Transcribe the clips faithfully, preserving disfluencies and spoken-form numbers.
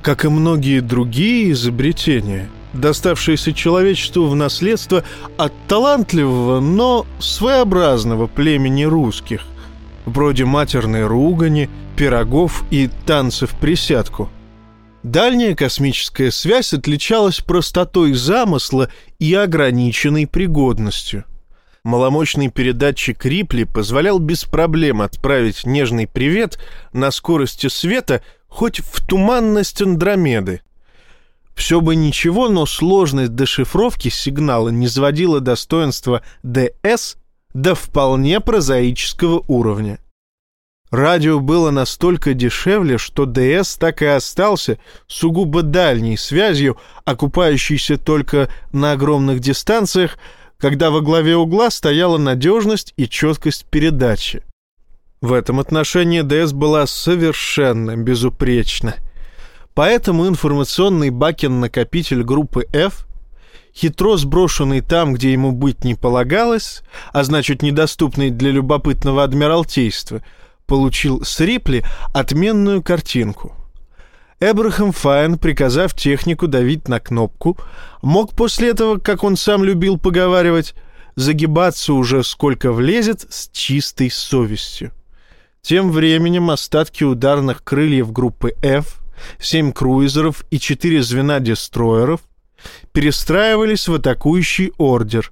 как и многие другие изобретения, доставшиеся человечеству в наследство от талантливого, но своеобразного племени русских, вроде матерной ругани, пирогов и танцев присядку. Дальняя космическая связь отличалась простотой замысла и ограниченной пригодностью. Маломощный передатчик Рипли позволял без проблем отправить нежный привет на скорости света хоть в туманность Андромеды. Все бы ничего, но сложность дешифровки сигнала не сводила достоинства ДС до вполне прозаического уровня. Радио было настолько дешевле, что ДС так и остался сугубо дальней связью, окупающейся только на огромных дистанциях, когда во главе угла стояла надежность и четкость передачи. В этом отношении ДС была совершенно безупречна. Поэтому информационный бакен-накопитель группы F, хитро сброшенный там, где ему быть не полагалось, а значит недоступный для любопытного адмиралтейства, получил с Рипли отменную картинку. Эбрахам Файн, приказав технику давить на кнопку, мог после этого, как он сам любил поговаривать, загибаться уже сколько влезет с чистой совестью. Тем временем остатки ударных крыльев группы F, семь круизеров и четыре звена дестройеров перестраивались в атакующий ордер.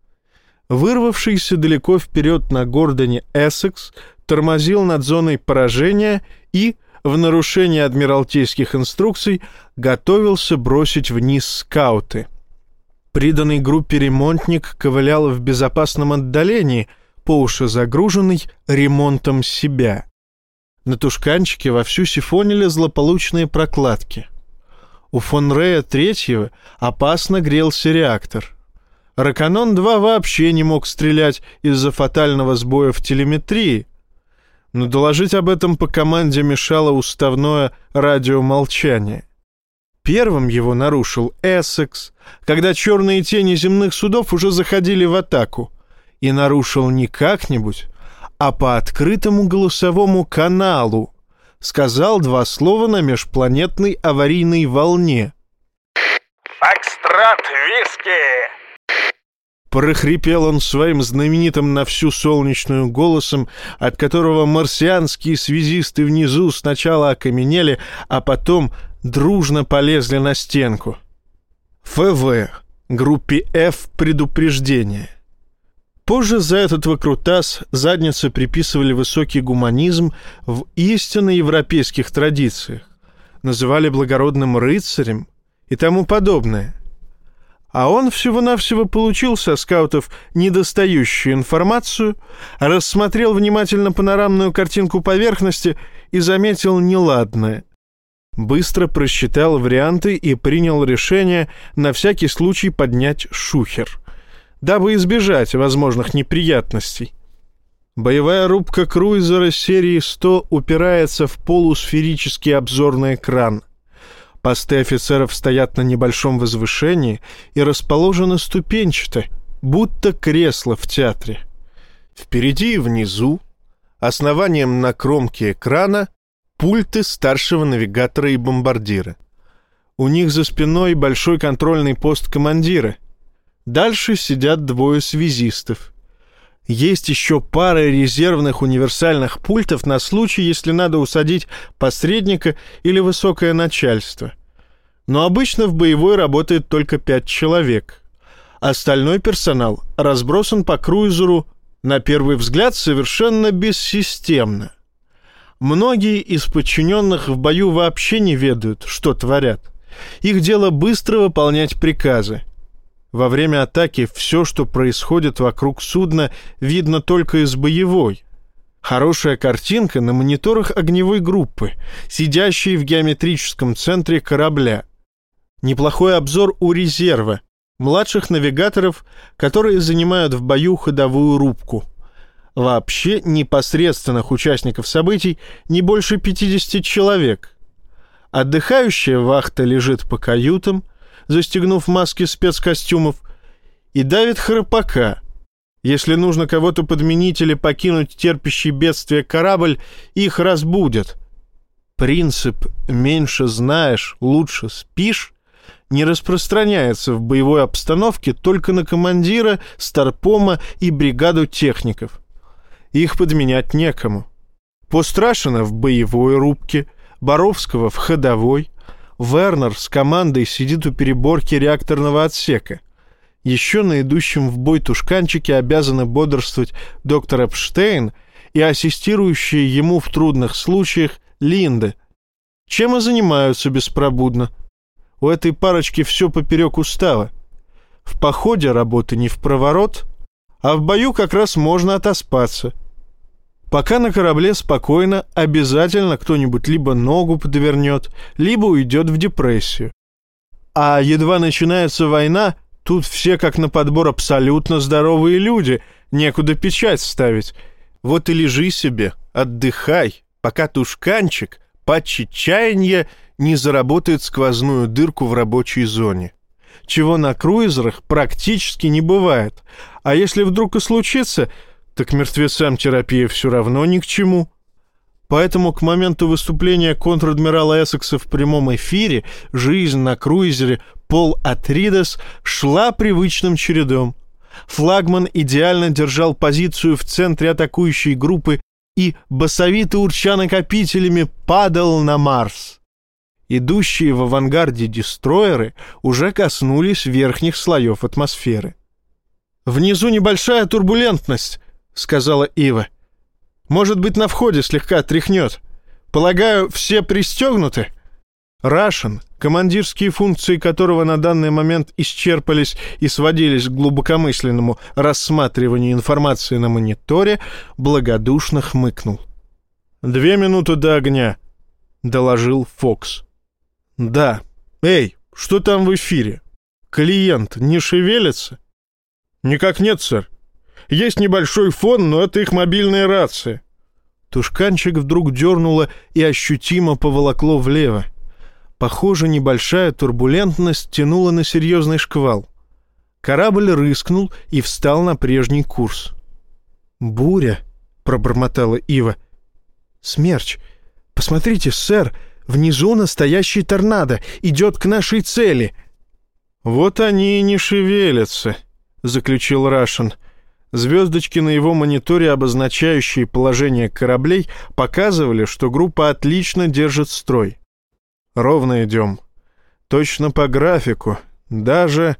Вырвавшийся далеко вперед на Гордоне Эссекс тормозил над зоной поражения и, в нарушение адмиралтейских инструкций, готовился бросить вниз скауты. Приданный группе ремонтник ковылял в безопасном отдалении, по уши загруженный ремонтом себя. На тушканчике вовсю сифонили злополучные прокладки. У фон Рея третьего опасно грелся реактор. Раканон-два вообще не мог стрелять из-за фатального сбоя в телеметрии, но доложить об этом по команде мешало уставное радиомолчание. Первым его нарушил Эссекс, когда черные тени земных судов уже заходили в атаку, и нарушил не как-нибудь, а по открытому голосовому каналу, сказал два слова на межпланетной аварийной волне. «Фокстрот виски!» Прохрипел он своим знаменитым на всю солнечную голосом, от которого марсианские связисты внизу сначала окаменели, а потом дружно полезли на стенку. ФВ. Группе F предупреждение. Позже за этот выкрутас задницы приписывали высокий гуманизм в истинно европейских традициях, называли благородным рыцарем и тому подобное. А он всего-навсего получил со скаутов недостающую информацию, рассмотрел внимательно панорамную картинку поверхности и заметил неладное. Быстро просчитал варианты и принял решение на всякий случай поднять шухер, дабы избежать возможных неприятностей. Боевая рубка круизера серии сто упирается в полусферический обзорный экран. Посты офицеров стоят на небольшом возвышении и расположены ступенчато, будто кресло в театре. Впереди и внизу, основанием на кромке экрана, пульты старшего навигатора и бомбардира. У них за спиной большой контрольный пост командира. Дальше сидят двое связистов. Есть еще пара резервных универсальных пультов на случай, если надо усадить посредника или высокое начальство. Но обычно в боевой работает только пять человек. Остальной персонал разбросан по круизеру, на первый взгляд, совершенно бессистемно. Многие из подчиненных в бою вообще не ведают, что творят. Их дело быстро выполнять приказы. Во время атаки все, что происходит вокруг судна, видно только из боевой. Хорошая картинка на мониторах огневой группы, сидящей в геометрическом центре корабля. Неплохой обзор у резерва, младших навигаторов, которые занимают в бою ходовую рубку. Вообще непосредственных участников событий не больше пятидесяти человек. Отдыхающая вахта лежит по каютам, застегнув маски спецкостюмов, и давит храпака. Если нужно кого-то подменить или покинуть терпящий бедствие корабль, их разбудят. Принцип «меньше знаешь, лучше спишь» не распространяется в боевой обстановке только на командира, старпома и бригаду техников. Их подменять некому. Пострашина в боевой рубке, Боровского в ходовой, Вернер с командой сидит у переборки реакторного отсека. Еще на идущем в бой тушканчике обязаны бодрствовать доктор Эпштейн и ассистирующие ему в трудных случаях Линды. Чем и занимаются беспробудно. У этой парочки все поперек устава. В походе работы не впроворот, а в бою как раз можно отоспаться. Пока на корабле спокойно, обязательно кто-нибудь либо ногу подвернет, либо уйдет в депрессию. А едва начинается война, тут все как на подбор абсолютно здоровые люди, некуда печать ставить. Вот и лежи себе, отдыхай, пока тушканчик, патчи чаяния, не заработает сквозную дырку в рабочей зоне. Чего на круизерах практически не бывает. А если вдруг и случится, так мертвецам терапия все равно ни к чему. Поэтому к моменту выступления контр-адмирала Эссекса в прямом эфире жизнь на круизере Пол Атридес шла привычным чередом. Флагман идеально держал позицию в центре атакующей группы и, басовито урча накопителями, падал на Марс. Идущие в авангарде дестройеры уже коснулись верхних слоев атмосферы. «Внизу небольшая турбулентность», — сказала Ива. «Может быть, на входе слегка тряхнет. Полагаю, все пристегнуты?» Рашен, командирские функции которого на данный момент исчерпались и сводились к глубокомысленному рассматриванию информации на мониторе, благодушно хмыкнул. «Две минуты до огня», — доложил Фокс. «Да. Эй, что там в эфире? Клиент не шевелится?» «Никак нет, сэр. Есть небольшой фон, но это их мобильная рация». Тушканчик вдруг дернуло и ощутимо поволокло влево. Похоже, небольшая турбулентность тянула на серьезный шквал. Корабль рыскнул и встал на прежний курс. «Буря», — пробормотала Ива. «Смерч, посмотрите, сэр, внизу настоящий торнадо, идет к нашей цели». «Вот они и не шевелятся», — заключил Рашен. Звездочки на его мониторе, обозначающие положение кораблей, показывали, что группа отлично держит строй. «Ровно идем. Точно по графику. Даже...»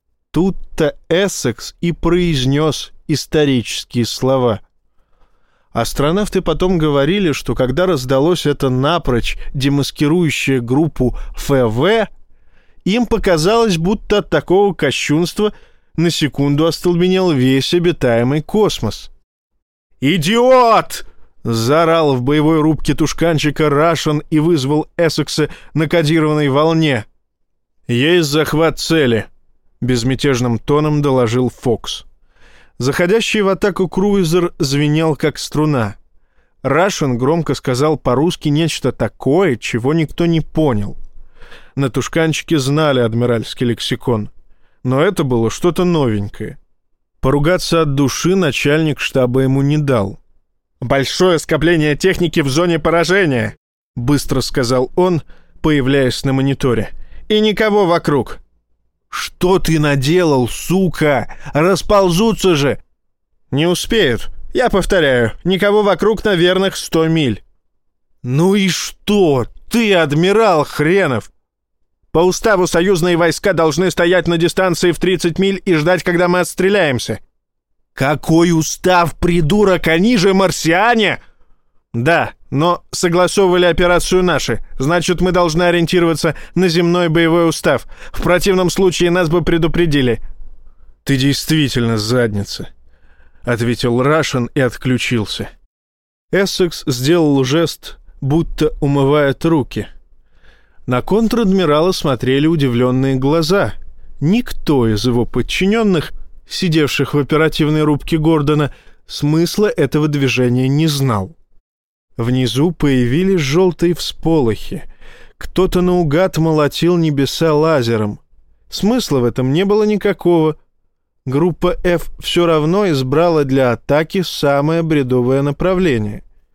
Тут-то Эссекс и произнес исторические слова. Астронавты потом говорили, что когда раздалось это напрочь демаскирующее группу ФВ, им показалось, будто от такого кощунства на секунду остолбенел весь обитаемый космос. «Идиот!» — заорал в боевой рубке тушканчика Рашен и вызвал Эссекса на кодированной волне. «Есть захват цели», — безмятежным тоном доложил Фокс. Заходящий в атаку круизер звенел, как струна. Рашен громко сказал по-русски нечто такое, чего никто не понял. На тушканчике знали адмиральский лексикон, но это было что-то новенькое. Поругаться от души начальник штаба ему не дал. «Большое скопление техники в зоне поражения», — быстро сказал он, появляясь на мониторе. «И никого вокруг». «Что ты наделал, сука? Расползутся же!» «Не успеют. Я повторяю, никого вокруг на верных сто миль». «Ну и что? Ты адмирал хренов!» «По уставу союзные войска должны стоять на дистанции в тридцать миль и ждать, когда мы отстреляемся». «Какой устав, придурок? Они же марсиане!» «Да, но согласовывали операцию наши. Значит, мы должны ориентироваться на земной боевой устав. В противном случае нас бы предупредили». «Ты действительно задница», — ответил Рашен и отключился. Эссекс сделал жест, будто умывает руки. На контр-адмирала смотрели удивленные глаза. Никто из его подчиненных, сидевших в оперативной рубке Гордона, смысла этого движения не знал. Внизу появились желтые всполохи. Кто-то наугад молотил небеса лазером. Смысла в этом не было никакого. Группа F все равно избрала для атаки самое бредовое направление.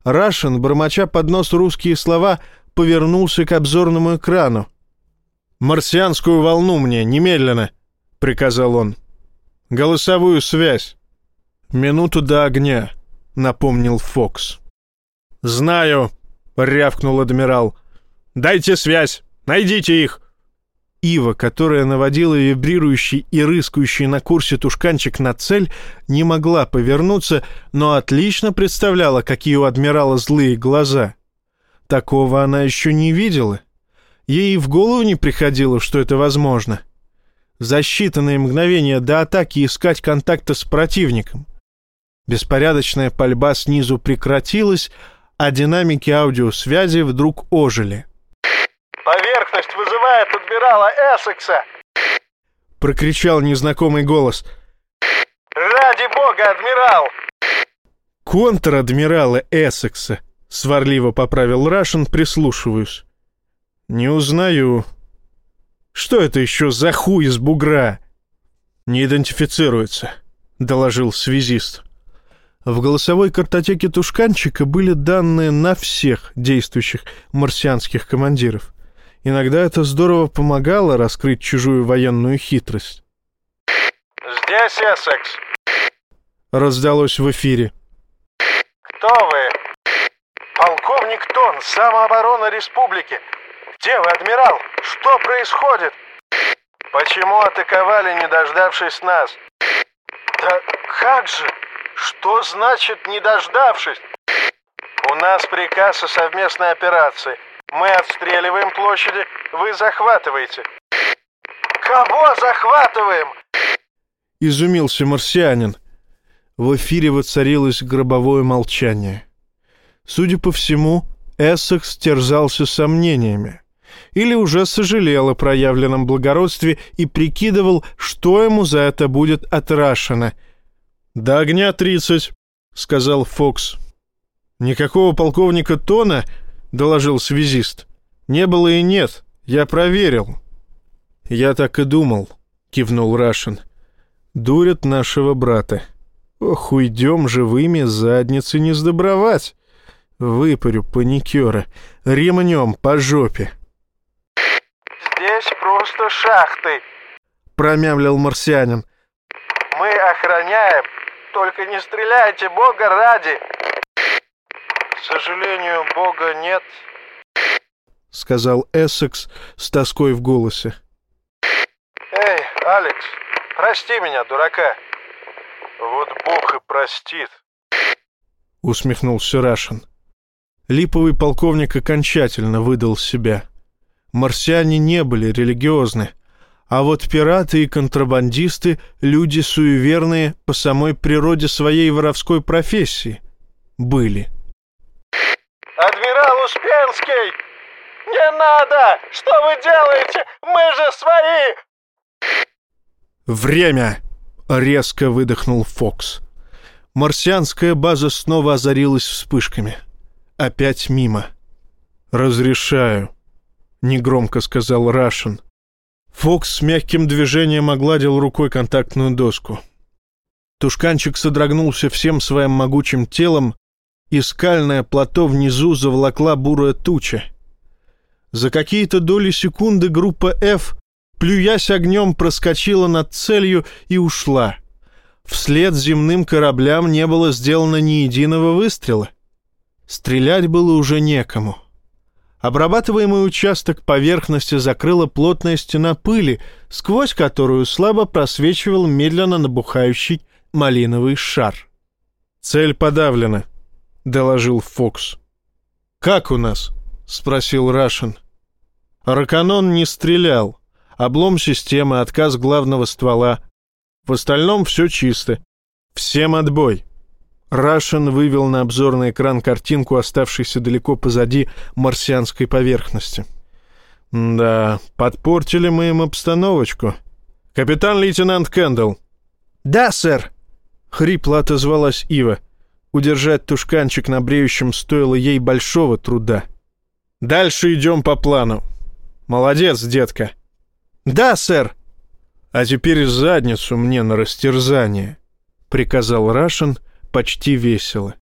Рашен, бормоча под нос русские слова, повернулся к обзорному экрану. «Марсианскую волну мне, немедленно!» — приказал он. «Голосовую связь». «Минуту до огня», — напомнил Фокс. «Знаю», — рявкнул адмирал. «Дайте связь! Найдите их!» Ива, которая наводила вибрирующий и рыскающий на курсе тушканчик на цель, не могла повернуться, но отлично представляла, какие у адмирала злые глаза. Такого она еще не видела. Ей и в голову не приходило, что это возможно. За считанные мгновения до атаки искать контакта с противником. Беспорядочная пальба снизу прекратилась, а динамики аудиосвязи вдруг ожили. «Поверхность вызывает адмирала Эссекса!» — прокричал незнакомый голос. «Ради бога, адмирал!» «Контр-адмирала Эссекса», — сварливо поправил Рашен, прислушиваясь. «Не узнаю. Что это еще за хуй из бугра?» «Не идентифицируется», — доложил связист. В голосовой картотеке тушканчика были данные на всех действующих марсианских командиров. Иногда это здорово помогало раскрыть чужую военную хитрость. «Здесь Эссекс», — раздалось в эфире. «Кто вы?» «Полковник Тон, самооборона республики. Где вы, адмирал? Что происходит?» «Почему атаковали, не дождавшись нас?» «Да как же? Что значит «не дождавшись»?» «У нас приказ о совместной операции. Мы отстреливаем площади, вы захватываете». «Кого захватываем?» — изумился марсианин. В эфире воцарилось гробовое молчание. Судя по всему, Эссекс терзался сомнениями. Или уже сожалел о проявленном благородстве и прикидывал, что ему за это будет от Рашена. «До огня тридцать», — сказал Фокс. «Никакого полковника Тона», — доложил связист, — «не было и нет. Я проверил». «Я так и думал», — кивнул Рашен. «Дурят нашего брата. Ох, уйдем живыми, задницы не сдобровать. Выпарю паникера, ремнем по жопе». «Здесь просто шахты», — промямлил марсианин. «Мы охраняем. Только не стреляйте, бога ради!» «К сожалению, бога нет», — сказал Эссекс с тоской в голосе. «Эй, Алекс, прости меня, дурака». «Вот бог и простит», — усмехнулся Рашен. Липовый полковник окончательно выдал себя. Марсиане не были религиозны, а вот пираты и контрабандисты — люди суеверные по самой природе своей воровской профессии. Были. «Адмирал Успенский! Не надо! Что вы делаете? Мы же свои!» «Время!» — резко выдохнул Фокс. Марсианская база снова озарилась вспышками. Опять мимо. «Разрешаю», — негромко сказал Рашен. Фокс с мягким движением огладил рукой контактную доску. Тушканчик содрогнулся всем своим могучим телом, и скальное плато внизу заволокла бурая туча. За какие-то доли секунды группа F, плюясь огнем, проскочила над целью и ушла. Вслед земным кораблям не было сделано ни единого выстрела. Стрелять было уже некому. Обрабатываемый участок поверхности закрыла плотная стена пыли, сквозь которую слабо просвечивал медленно набухающий малиновый шар. «Цель подавлена», — доложил Фокс. «Как у нас?» — спросил Рашен. Раканон не стрелял. Облом системы, отказ главного ствола. В остальном все чисто. Всем отбой. Рашен вывел на обзорный экран картинку, оставшейся далеко позади марсианской поверхности. «Да, подпортили мы им обстановочку. Капитан-лейтенант Кэндалл». «Да, сэр», — хрипло отозвалась Ива. Удержать тушканчик на бреющем стоило ей большого труда. «Дальше идем по плану. Молодец, детка». «Да, сэр». «А теперь задницу мне на растерзание», — приказал Рашен почти весело.